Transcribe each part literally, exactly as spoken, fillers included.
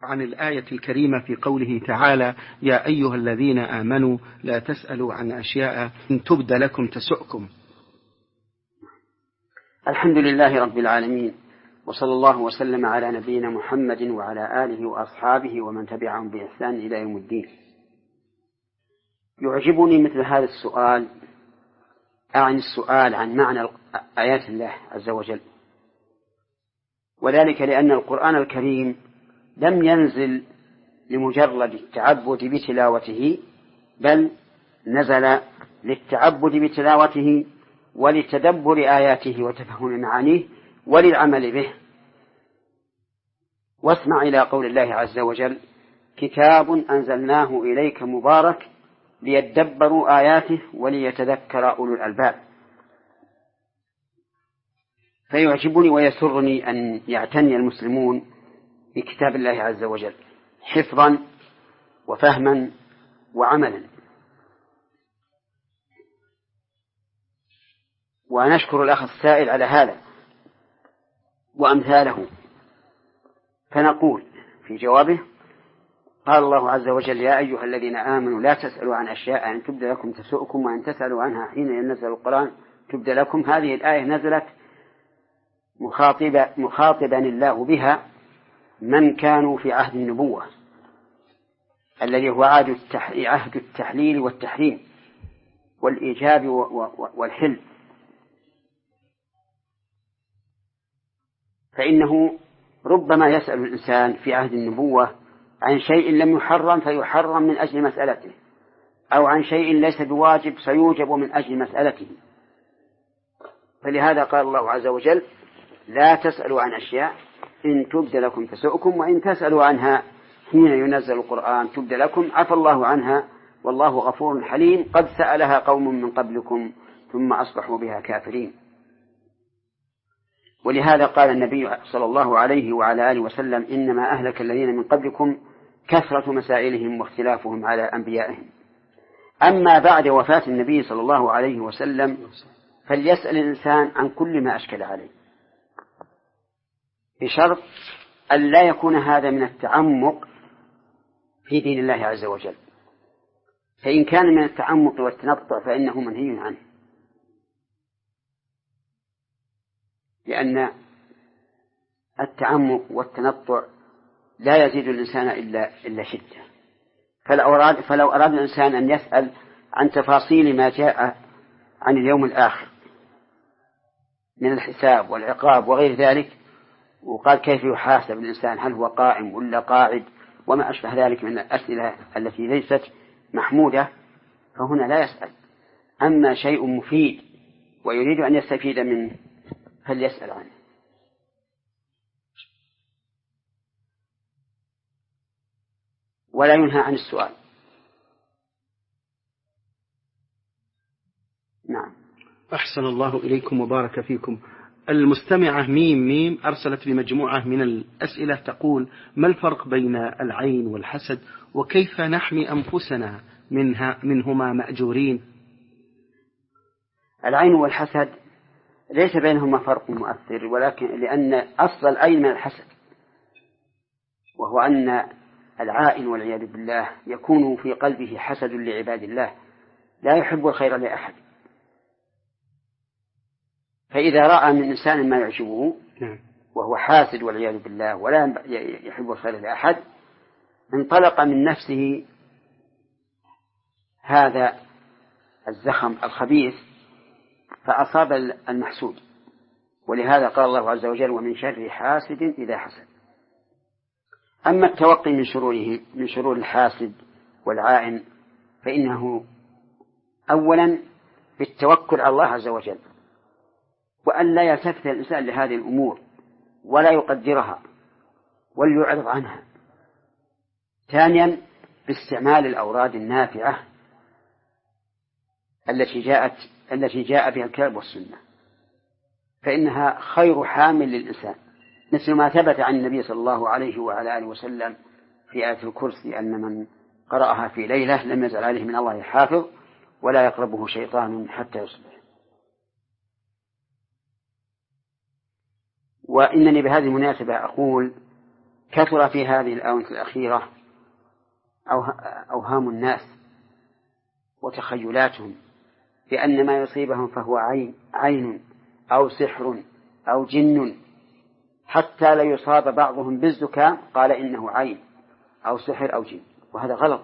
عن الآية الكريمة في قوله تعالى: يا أيها الذين آمنوا لا تسألوا عن أشياء إن تبد لكم تسؤكم. الحمد لله رب العالمين، وصلى الله وسلم على نبينا محمد وعلى آله وأصحابه ومن تبعهم بإحسان إلى يوم الدين. يعجبني مثل هذا السؤال، أعني السؤال عن معنى آيات الله عز وجل، وذلك لأن القرآن الكريم لم ينزل لمجرد التعبد بتلاوته، بل نزل للتعبد بتلاوته ولتدبر آياته وتفهم معانيه وللعمل به. واسمع إلى قول الله عز وجل: كتاب أنزلناه إليك مبارك ليدبروا آياته وليتذكر أولو الألباب. فيعجبني ويسرني أن يعتني المسلمون بكتاب الله عز وجل حفظا وفهما وعملا. ونشكر الأخ السائل على هذا وأمثاله، فنقول في جوابه: قال الله عز وجل: يا أيها الذين آمنوا لا تسألوا عن أشياء إن تبد لكم تسؤكم وإن تسألوا عنها حين ينزل القرآن تبد لكم. هذه الآية نزلت مخاطبا مخاطبا الله بها من كانوا في عهد النبوة الذي هو عهد التحليل والتحريم والإيجاب والحل، فإنه ربما يسأل الإنسان في عهد النبوة عن شيء لم يحرم فيحرم من أجل مسألته، أو عن شيء ليس بواجب فيوجب من أجل مسألته. فلهذا قال الله عز وجل: لا تسألوا عن أشياء إن تبد لكم تسؤكم وإن تسألوا عنها حين ينزل القرآن تبد لكم عفى الله عنها والله غفور حليم قد سألها قوم من قبلكم ثم أصبحوا بها كافرين. ولهذا قال النبي صلى الله عليه وعلى آله وسلم: إنما أهلك الذين من قبلكم كثرة مسائلهم واختلافهم على أنبيائهم. أما بعد وفاة النبي صلى الله عليه وسلم فليسأل الإنسان عن كل ما أشكل عليه، بشرط أن لا يكون هذا من التعمق في دين الله عز وجل، فإن كان من التعمق والتنطع فإنه منهي عنه، لأن التعمق والتنطع لا يزيد الإنسان إلا, إلا شدة. فلو أراد, فلو أراد الإنسان أن يسأل عن تفاصيل ما جاء عن اليوم الآخر من الحساب والعقاب وغير ذلك، وقال كيف يحاسب الإنسان، هل هو قائم ولا قاعد وما أشبه ذلك من الأسئلة التي ليست محمودة، فهنا لا يسأل. أما شيء مفيد ويريد أن يستفيد منه فليسأل عنه. ولا ينهى عن السؤال. نعم. أحسن الله إليكم وبارك فيكم. المستمعة ميم ميم أرسلت بمجموعة من الأسئلة تقول: ما الفرق بين العين والحسد، وكيف نحمي أنفسنا منها منهما مأجورين؟ العين والحسد ليس بينهما فرق مؤثر، ولكن لأن أصل العين من الحسد، وهو أن العائن والعياذ بالله يكون في قلبه حسد لعباد الله، لا يحب الخير لأحد، فإذا رأى من إنسان ما يعجبه وهو حاسد والعياذ بالله ولا يحب الخير لأحد انطلق من نفسه هذا الزخم الخبيث فأصاب المحسود. ولهذا قال الله عز وجل: ومن شر حاسد إذا حسد. أما التوقي من شروره من شرور الحاسد والعائن فإنه أولا بالتوكل على الله عز وجل، وأن لا يلتفت الإنسان لهذه الأمور ولا يقدرها وليعرض عنها. ثانيا باستعمال الأوراد النافعة التي جاءت التي جاء بها الكتاب والسنة، فإنها خير حامل للإنسان، مثل ما ثبت عن النبي صلى الله عليه وعلى آله وسلم في آية الكرسي أن من قرأها في ليلة لم يزل عليه من الله حافظ ولا يقربه شيطان حتى يصبح. وإنني بهذه المناسبة أقول كثر في هذه الآونة الأخيرة أوهام الناس وتخيلاتهم بأن ما يصيبهم فهو عين, عين أو سحر أو جن، حتى لا يصاب بعضهم بالزكام قال إنه عين أو سحر أو جن، وهذا غلط.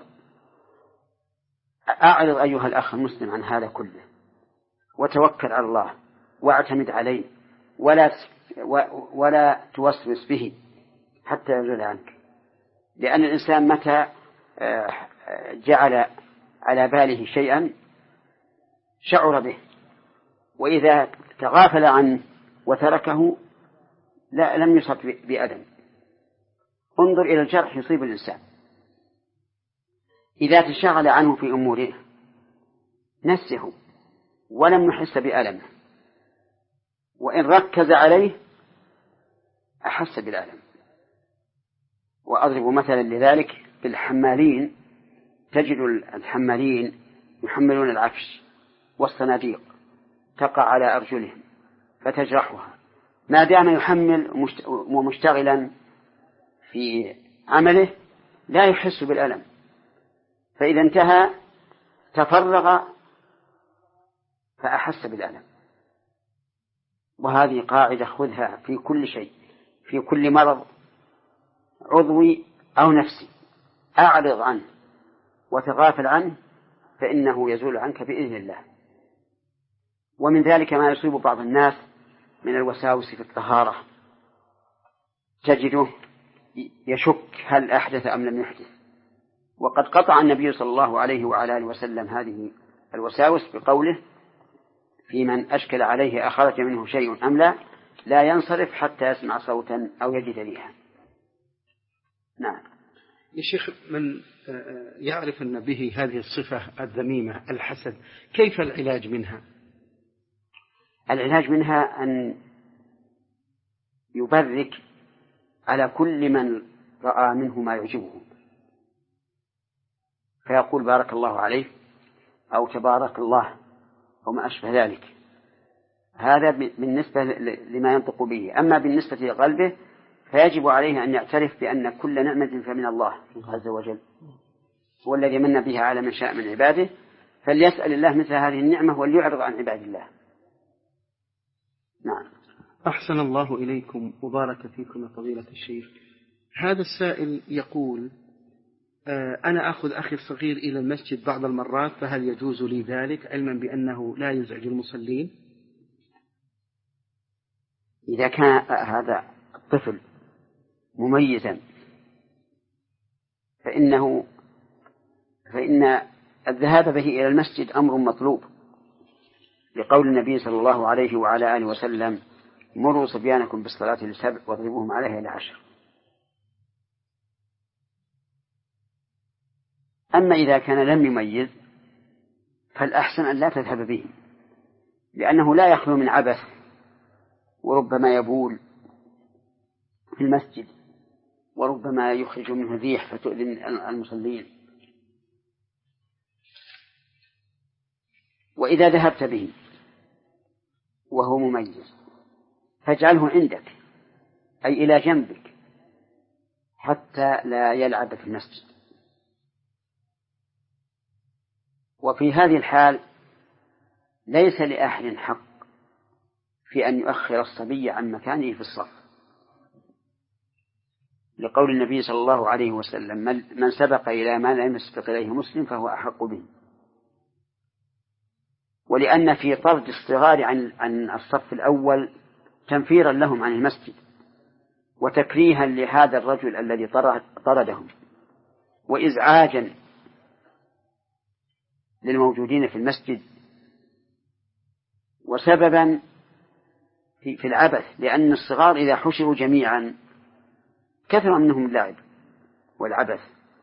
أعرض أيها الأخ المسلم عن هذا كله وتوكل على الله واعتمد عليه، ولا ولا توسوس به حتى يزول عنك، لأن الإنسان متى جعل على باله شيئا شعر به، وإذا تغافل عنه وتركه لا لم يصب بألم. انظر إلى الجرح يصيب الإنسان، إذا تشغل عنه في أموره نسيه ولم يحس بألمه، وإن ركز عليه أحس بالألم. وأضرب مثلا لذلك بالحمالين، تجد الحمالين يحملون العفش والصناديق تقع على أرجلهم فتجرحها، ما دام يحمل ومشتغلا في عمله لا يحس بالألم، فإذا انتهى تفرغ فأحس بالألم. وهذه قاعدة خذها في كل شيء، في كل مرض عضوي أو نفسي، أعرض عنه وتغافل عنه فإنه يزول عنك بإذن الله. ومن ذلك ما يصيب بعض الناس من الوساوس في الطهارة، تجده يشك هل أحدث أم لم يحدث، وقد قطع النبي صلى الله عليه وعلى آله وسلم هذه الوساوس بقوله في من أشكل عليه أخرج منه شيء أم لا لا ينصرف حتى يسمع صوتا أو يجد ريحا. نعم. يا شيخ، من يعرف أن به هذه الصفة الذميمة الحسد، كيف العلاج منها؟ العلاج منها أن يبرك على كل من رأى منه ما يعجبه، فيقول بارك الله عليه أو تبارك الله أو ما أشبه ذلك. هذا بالنسبة لما ينطق به. أما بالنسبة لقلبه فيجب عليه أن يعترف بأن كل نعمة فمن الله عز وجل، هو الذي من بها على من شاء من عباده، فليسأل الله مثل هذه النعمة وليعرض عن عباد الله. نعم. أحسن الله إليكم وبارك فيكم يا فضيلة الشيخ. هذا السائل يقول: أنا أخذ أخي الصغير إلى المسجد بعض المرات، فهل يجوز لي ذلك علما بأنه لا يزعج المصلين؟ إذا كان هذا الطفل مميزا فإنه فإن الذهاب به إلى المسجد أمر مطلوب، لقول النبي صلى الله عليه وعلى آله وسلم: مروا صبيانكم بالصلاة لسبع واضربوهم عليها إلى عشر. أما إذا كان لم يميز فالأحسن أن لا تذهب به، لأنه لا يخلو من عبث، وربما يبول في المسجد، وربما يخرج منه الريح فتؤذي المصلين. وإذا ذهبت به وهو مميز فاجعله عندك، أي إلى جنبك، حتى لا يلعب في المسجد. وفي هذه الحال ليس لأحد حق في أن يؤخر الصبي عن مكانه في الصف، لقول النبي صلى الله عليه وسلم: من سبق إلى ما لم يسبق إليه مسلم فهو أحق به. ولأن في طرد الصغار عن عن الصف الأول تنفيرا لهم عن المسجد، وتكريها لهذا الرجل الذي طردهم، وإزعاجا للموجودين في المسجد، وسببا في, في العبث، لأن الصغار إذا حشروا جميعا كثر منهم اللعب والعبث،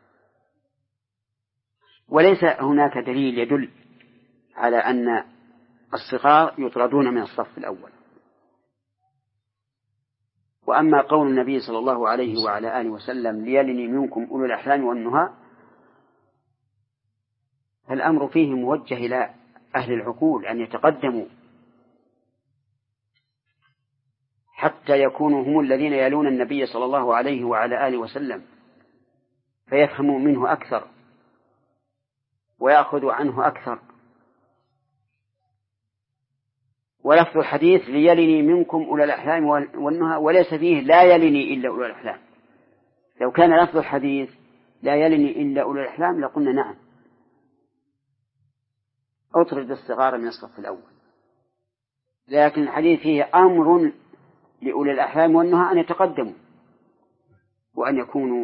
وليس هناك دليل يدل على أن الصغار يطردون من الصف الأول. وأما قول النبي صلى الله عليه وعلى آله وسلم: ليلني منكم أولو الأحلام والنهى، فالأمر فيه موجه إلى أهل العقول أن يتقدموا حتى يكونوا هم الذين يلون النبي صلى الله عليه وعلى آله وسلم فيفهموا منه أكثر ويأخذوا عنه أكثر. ولفظ الحديث ليلني منكم أولى الأحلام والنهى وليس فيه لا يلني إلا أولى الأحلام. لو كان لفظ الحديث لا يلني إلا أولى الأحلام لقلنا نعم أطرد الصغار من الصف الأول، لكن الحديث فيه أمر لأولي الأحلام والنهى أن يتقدموا وأن يكونوا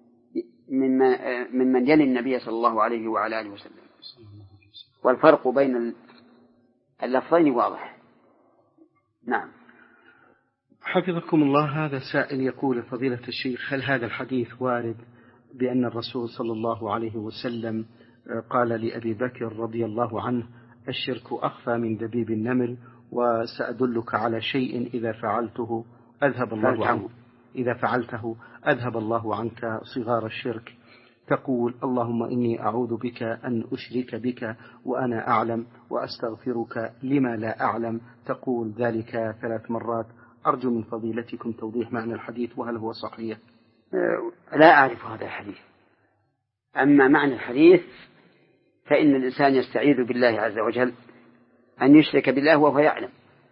ممن يلي النبي صلى الله عليه وعلى آله وسلم. والفرق بين اللفظين واضح. نعم. حفظكم الله. هذا سائل يقول فضيلة الشيخ هل هذا الحديث وارد بأن الرسول صلى الله عليه وسلم قال لأبي بكر رضي الله عنه الشرك أخفى من دبيب النمل وسأدلك على شيء إذا فعلته أذهب الله عنه إذا فعلته أذهب الله عنك صغار الشرك، تقول اللهم إني أعوذ بك أن أشرك بك وأنا أعلم وأستغفرك لما لا أعلم، تقول ذلك ثلاث مرات. أرجو من فضيلتكم توضيح معنى الحديث وهل هو صحيح؟ لا أعرف هذا الحديث. أما معنى الحديث فإن الإنسان يستعيذ بالله عز وجل أن يشرك بالله وهو يعلم،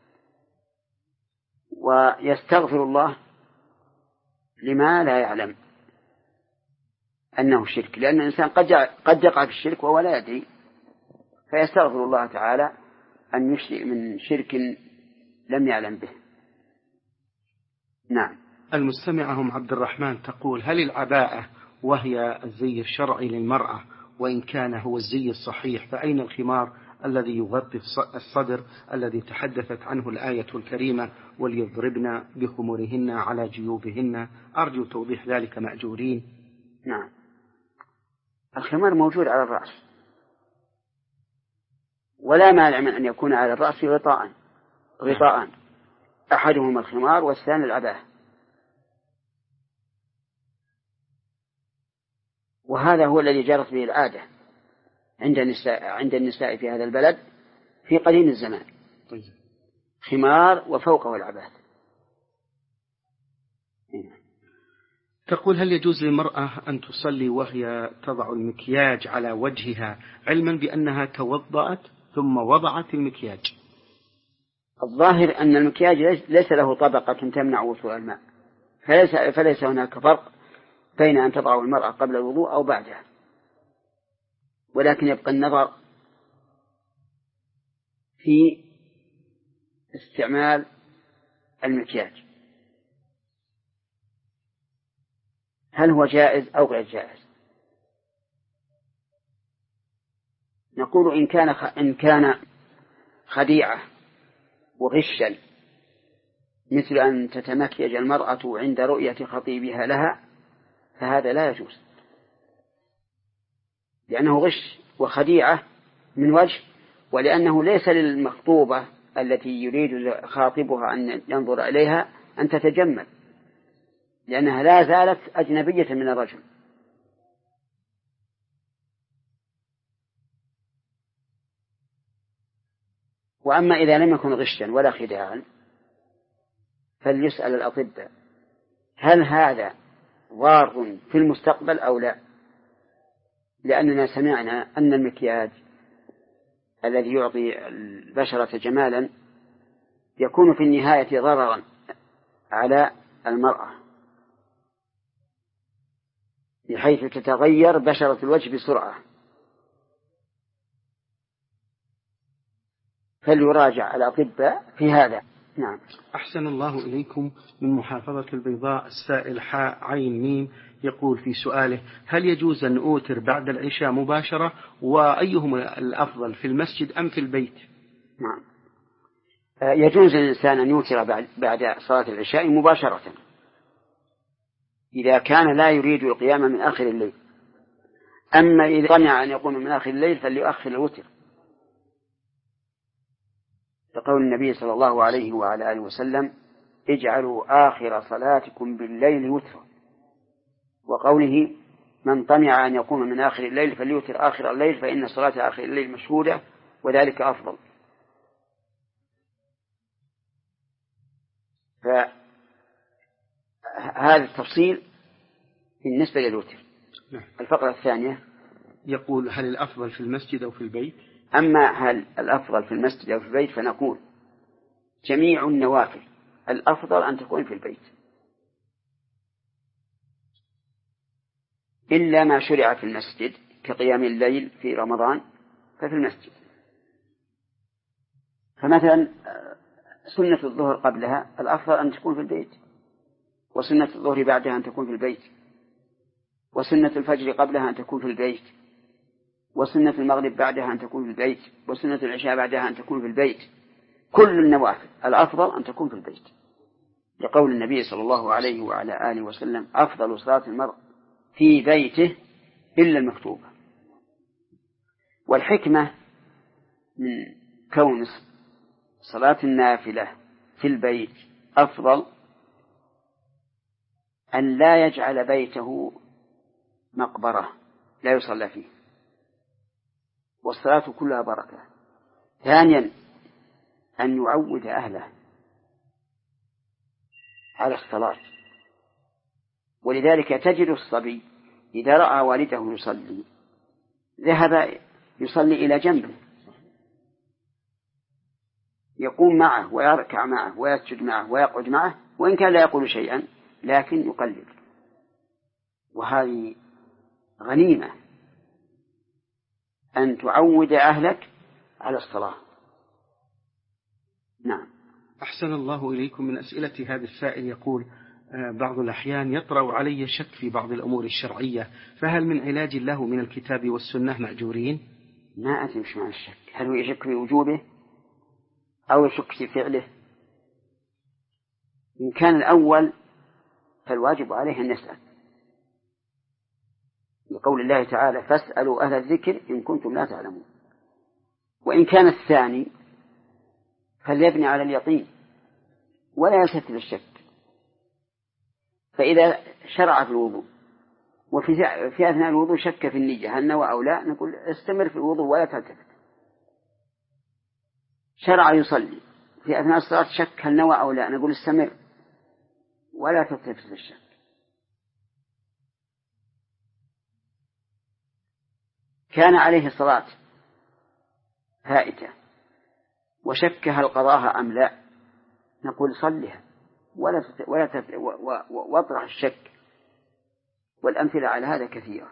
ويستغفر الله لما لا يعلم أنه شرك، لأن الإنسان قد قد يقع في الشرك وهو لا يدري، فيستغفر الله تعالى أن يشرك من شرك لم يعلم به. نعم. المستمعة هم عبد الرحمن تقول هل العباءة وهي الزي الشرعي للمرأة وإن كان هو الزي الصحيح فأين الخمار الذي يغطي الصدر الذي تحدثت عنه الآية الكريمة وليضربن بخمورهن على جيوبهن؟ أرجو توضيح ذلك مأجورين. نعم. الخمار موجود على الرأس ولا مانع من أن يكون على الرأس غطاء غطاء أحدهما الخمار والثاني العباءة، وهذا هو الذي جرت به العادة عند النساء عند النساء في هذا البلد في قديم الزمان، خمار وفوقه العباءة. تقول هل يجوز للمرأة أن تصلي وهي تضع المكياج على وجهها علما بأنها توضأت ثم وضعت المكياج؟ الظاهر أن المكياج ليس له طبقة تمنع وصول الماء، فليس, فليس هناك فرق بين أن تضع المرأة قبل الوضوء أو بعدها، ولكن يبقى النظر في استعمال المكياج هل هو جائز أو غير جائز. نقول إن كان إن كان خديعة وغشا مثل أن تتمكيج المرأة عند رؤية خطيبها لها فهذا لا يجوز، لأنه غش وخديعة من وجه، ولأنه ليس للمخطوبة التي يريد خاطبها أن ينظر إليها أن تتجمل، لأنها لا زالت أجنبية من الرجل. وأما إذا لم يكن غشا ولا خداعا فليسأل الأطباء هل هذا ضار في المستقبل أو لا، لأننا سمعنا أن المكياج الذي يعطي البشرة جمالا يكون في النهاية ضررا على المرأة بحيث تتغير بشرة الوجه بسرعة، فليراجع الأطباء في هذا. نعم. أحسن الله إليكم. من محافظة البيضاء السائل حاء عين ميم يقول في سؤاله هل يجوز أن أوتر بعد العشاء مباشرة وأيهما الأفضل في المسجد أم في البيت؟ نعم. يجوز للإنسان أن يوتر بعد صلاة العشاء مباشرة إذا كان لا يريد القيام من آخر الليل، أما إذا طمع أن يقوم من آخر الليل فليؤخر الوتر، لقول النبي صلى الله عليه وعلى آله وسلم اجعلوا آخر صلاتكم بالليل وترا، وقوله من طمع أن يقوم من آخر الليل فليوتر آخر الليل فإن صلاة آخر الليل مشهودة وذلك أفضل. فهذا التفصيل بالنسبة للوتر. الفقرة الثانية يقول: هل الأفضل في المسجد أو في البيت؟ أما هل الأفضل في المسجد أو في البيت، فنقول جميع النوافل الأفضل أن تكون في البيت، إلا ما شرع في المسجد كقيام الليل في رمضان ففي المسجد. فمثلا سنة الظهر قبلها الأفضل أن تكون في البيت، وسنة الظهر بعدها أن تكون في البيت، وسنة الفجر قبلها أن تكون في البيت، وسنة المغرب بعدها أن تكون في البيت، وسنة العشاء بعدها أن تكون في البيت. كل النوافل الأفضل أن تكون في البيت، لقول النبي صلى الله عليه وعلى آله وسلم: أفضل صلاة المرء في بيته إلا المكتوبة. والحكمة من كون صلاة النافلة في البيت أفضل أن لا يجعل بيته مقبرة لا يصلى فيه، والصلاة كلها بركة. ثانيا أن يعود أهله على الصلاة، ولذلك تجد الصبي إذا رأى والده يصلي ذهب يصلي إلى جنبه، يقوم معه ويركع معه ويسجد معه ويقعد معه، وإن كان لا يقول شيئا لكن يقلد. وهذه غنيمة أن تعود أهلك على الصلاة. نعم. أحسن الله إليكم. من أسئلة هذا السائل يقول: بعض الأحيان يطرأ علي شك في بعض الأمور الشرعية، فهل من علاج له من الكتاب والسنة مأجورين؟ ما أدري مش معنى الشك، هل هو يشك في وجوبه أو يشك في فعله؟ إن كان الأول فالواجب عليه أن يسأل، لقول الله تعالى: فاسألوا أهل الذكر إن كنتم لا تعلمون. وإن كان الثاني فليبني على اليقين ولا يلتفت للشك. فإذا شرع في الوضوء وفي في أثناء الوضوء شك في النية هل نوى أو لا، نقول استمر في الوضوء ولا تلتفت. شرع يصلي في أثناء الصلاة شك هل نوى أو لا، نقول استمر ولا تلتفت للشك. كان عليه صلاة فائتة وشك هل قضاها أم لا، نقول صلها ولا ولا واطرح الشك. والأمثلة على هذا كثيرة.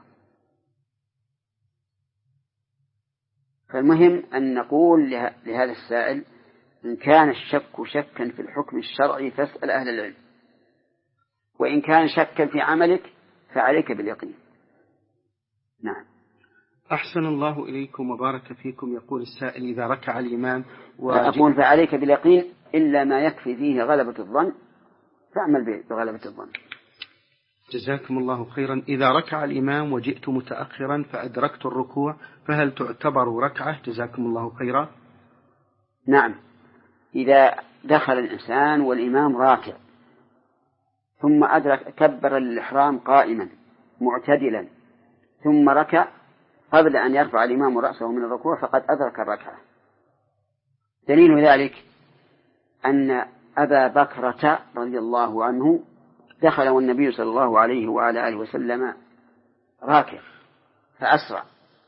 فالمهم أن نقول لهذا السائل: إن كان الشك شكا في الحكم الشرعي فاسأل أهل العلم، وإن كان شكا في عملك فعليك باليقين. نعم. أحسن الله إليكم وبارك فيكم. يقول السائل: إذا ركع الإمام أقول فعليك باليقين إلا ما يكفي فيه غلبة الظن فاعمل بغلبة الظن. جزاكم الله خيرا. إذا ركع الإمام وجئت متأخرا فأدركت الركوع فهل تعتبر ركعة؟ جزاكم الله خيرا. نعم، إذا دخل الإنسان والإمام راكع ثم أدرك كبر الإحرام قائما معتدلا ثم ركع قبل أن يرفع الإمام رأسه من الركوع فقد أدرك الركعة. دليل ذلك أن أبا بكرة رضي الله عنه دخل والنبي صلى الله عليه وعلى آله وسلم راكع فأسرع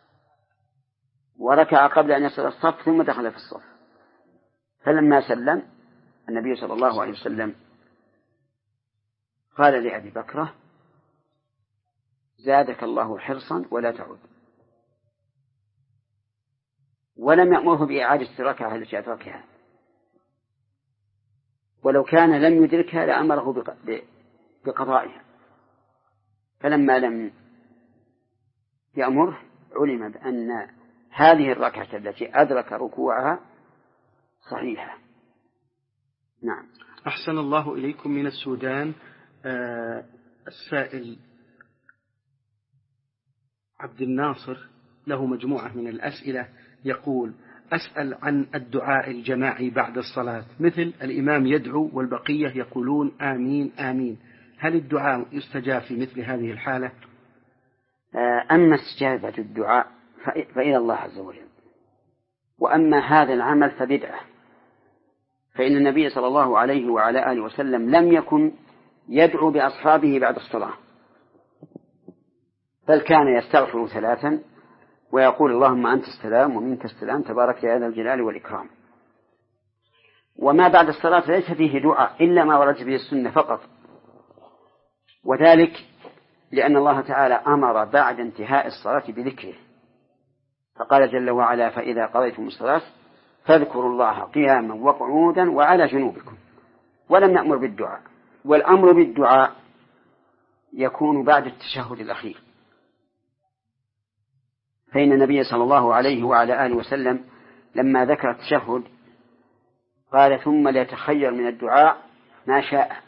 وركع قبل أن يصل الصف ثم دخل في الصف، فلما سلم النبي صلى الله عليه وسلم قال لأبي بكرة: زادك الله حرصا ولا تعود، ولم يأمره بإعادة الركعة التي أدركها، ولو كان لم يدركها لأمره بقضائها، فلما لم يأمره علم بأن هذه الركعة التي أدرك ركوعها صحيحة. نعم. أحسن الله إليكم. من السودان آه السائل عبد الناصر له مجموعة من الأسئلة، يقول: أسأل عن الدعاء الجماعي بعد الصلاة، مثل الإمام يدعو والبقية يقولون آمين آمين، هل الدعاء يستجاب في مثل هذه الحالة؟ أما استجابة الدعاء فإلى الله عز وجل، وأما هذا العمل فبدعة، فإن النبي صلى الله عليه وعلى آله وسلم لم يكن يدعو بأصحابه بعد الصلاة، بل كان يستغفر ثلاثا ويقول اللهم أنت السلام ومنك السلام تبارك يا ذا الجلال والإكرام. وما بعد الصلاة ليس فيه دعاء إلا ما ورد به السنة فقط، وذلك لأن الله تعالى أمر بعد انتهاء الصلاة بذكره، فقال جل وعلا فإذا قضيتم الصلاة فاذكروا الله قياما وقعودا وعلى جنوبكم، ولم نأمر بالدعاء. والأمر بالدعاء يكون بعد التشهد الأخير، فإن النبي صلى الله عليه وعلى آله وسلم لما ذكر التشهد قال ثم ليتخير من الدعاء ما شاء،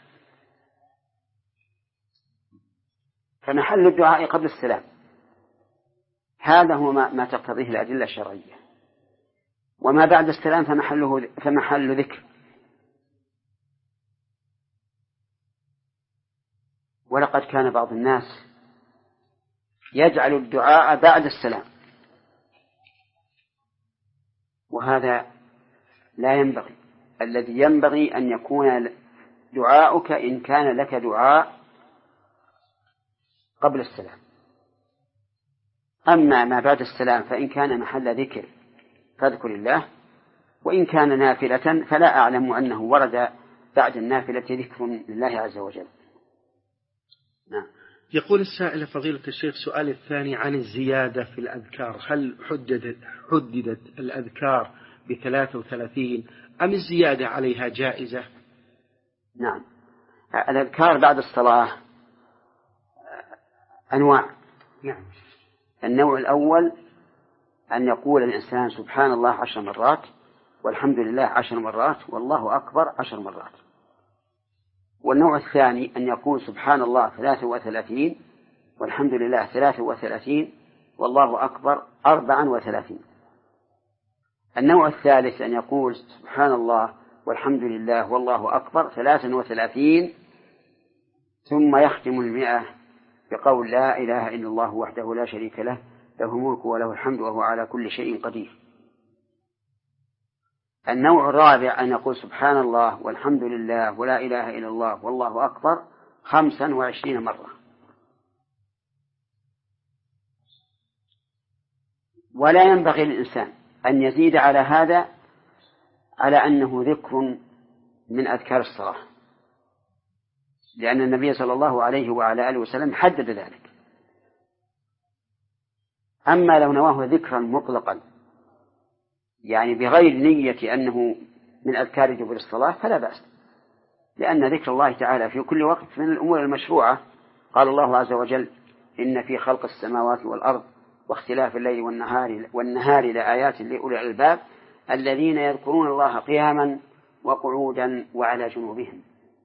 فمحل الدعاء قبل السلام، هذا هو ما تقتضيه الأدلة الشرعية. وما بعد السلام فمحله فمحل ذكر. ولقد كان بعض الناس يجعل الدعاء بعد السلام، وهذا لا ينبغي. الذي ينبغي أن يكون دعاؤك إن كان لك دعاء قبل السلام، أما ما بعد السلام فإن كان محل ذكر فاذكر الله، وإن كان نافلة فلا أعلم أنه ورد بعد النافلة ذكر لله عز وجل. نعم. يقول السائل فضيلة الشيخ سؤال الثاني عن الزيادة في الأذكار، هل حددت, حددت الأذكار بثلاثة وثلاثين أم الزيادة عليها جائزة؟ نعم، الأذكار بعد الصلاة أنواع. نعم. النوع الأول أن يقول الإنسان سبحان الله عشر مرات والحمد لله عشر مرات والله أكبر عشر مرات. والنوع الثاني أن يقول سبحان الله ثلاثة وثلاثين والحمد لله ثلاثة وثلاثين والله أكبر أربعا وثلاثين. النوع الثالث أن يقول سبحان الله والحمد لله والله أكبر ثلاثا وثلاثين ثم يختم المئة بقول لا إله إلا الله وحده لا شريك له له الملك وله الحمد وهو على كل شيء قدير. النوع الرابع أن يقول سبحان الله والحمد لله ولا إله إلا الله والله أكبر خمسا وعشرين مرة. ولا ينبغي للإنسان أن يزيد على هذا على أنه ذكر من أذكار الصلاة، لأن النبي صلى الله عليه وعلى آله وسلم حدد ذلك. أما لو نواه ذكرا مطلقا يعني بغير نية أنه من أذكار دبر الصلاة فلا بأس، لأن ذكر الله تعالى في كل وقت من الأمور المشروعة. قال الله عز وجل إن في خلق السماوات والأرض واختلاف الليل والنهار والنهار لآيات لأولي الألباب الذين يذكرون الله قياما وقعودا وعلى جنوبهم.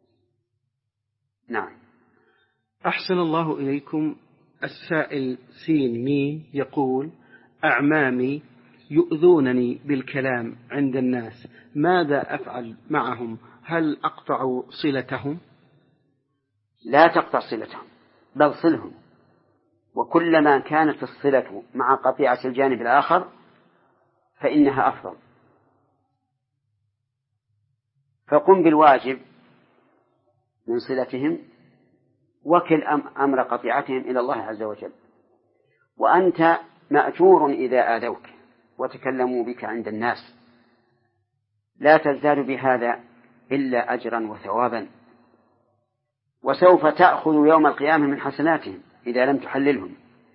نعم. أحسن الله إليكم. السائل سين ميم يقول أعمامي يؤذونني بالكلام عند الناس، ماذا أفعل معهم؟ هل أقطع صلتهم؟ لا تقطع صلتهم بل صلهم، وكلما كانت الصلة مع قطيعة الجانب الآخر فإنها أفضل. فقم بالواجب من صلتهم وكل أمر قطيعتهم إلى الله عز وجل، وأنت مأجور إذا آذوك وتكلموا بك عند الناس، لا تزداد بهذا إلا أجرا وثوابا، وسوف تأخذ يوم القيامة من حسناتهم إذا لم تحللهم.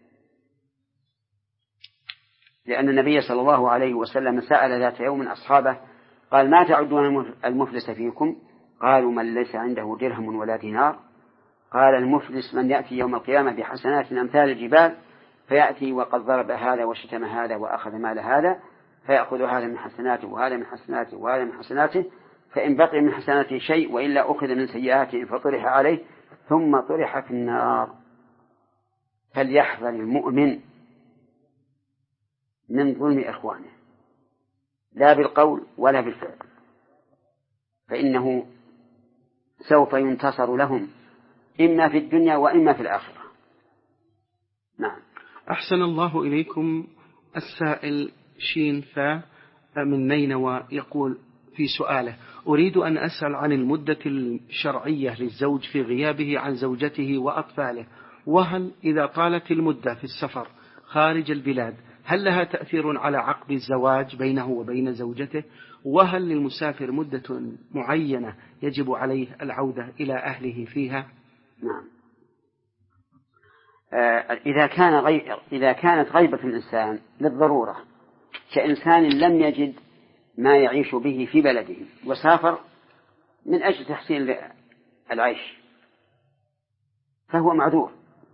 لأن النبي صلى الله عليه وسلم سأل ذات يوم أصحابه قال ما تعدون المفلس فيكم؟ قالوا من ليس عنده درهم ولا دينار. قال المفلس من يأتي يوم القيامة بحسنات أمثال الجبال، فيأتي وقد ضرب هذا وشتم هذا وأخذ مال هذا، فيأخذ هذا من حسناته وهذا من حسناته وهذا من حسناته، فإن بقي من حسناته شيء وإلا أخذ من سيئاته فطرح عليه ثم طرح في النار. فليحذر المؤمن من ظلم إخوانه لا بالقول ولا بالفعل، فإنه سوف ينتصر لهم إما في الدنيا وإما في الآخرة. نعم. أحسن الله إليكم. السائل شين فا من نينوى يقول في سؤاله أريد أن أسأل عن المدة الشرعية للزوج في غيابه عن زوجته وأطفاله، وهل إذا طالت المدة في السفر خارج البلاد هل لها تأثير على عقد الزواج بينه وبين زوجته؟ وهل للمسافر مدة معينة يجب عليه العودة إلى أهله فيها؟ نعم. إذا كان غي... إذا كانت غيبة الإنسان للضرورة كإنسان لم يجد ما يعيش به في بلده وسافر من أجل تحسين العيش فهو معذور،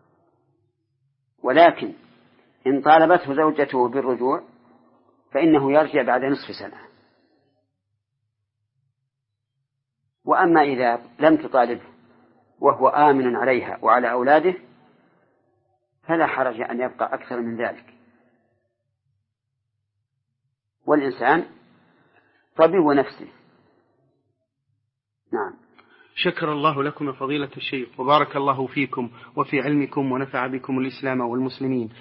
ولكن إن طالبته زوجته بالرجوع فإنه يرجع بعد نصف سنة. وأما إذا لم تطالبه وهو آمن عليها وعلى أولاده فلا حرج أن يبقى أكثر من ذلك، والإنسان طبيب نفسه. نعم. شكر الله لكم يا فضيلة الشيخ، وبارك الله فيكم وفي علمكم ونفع بكم الإسلام والمسلمين.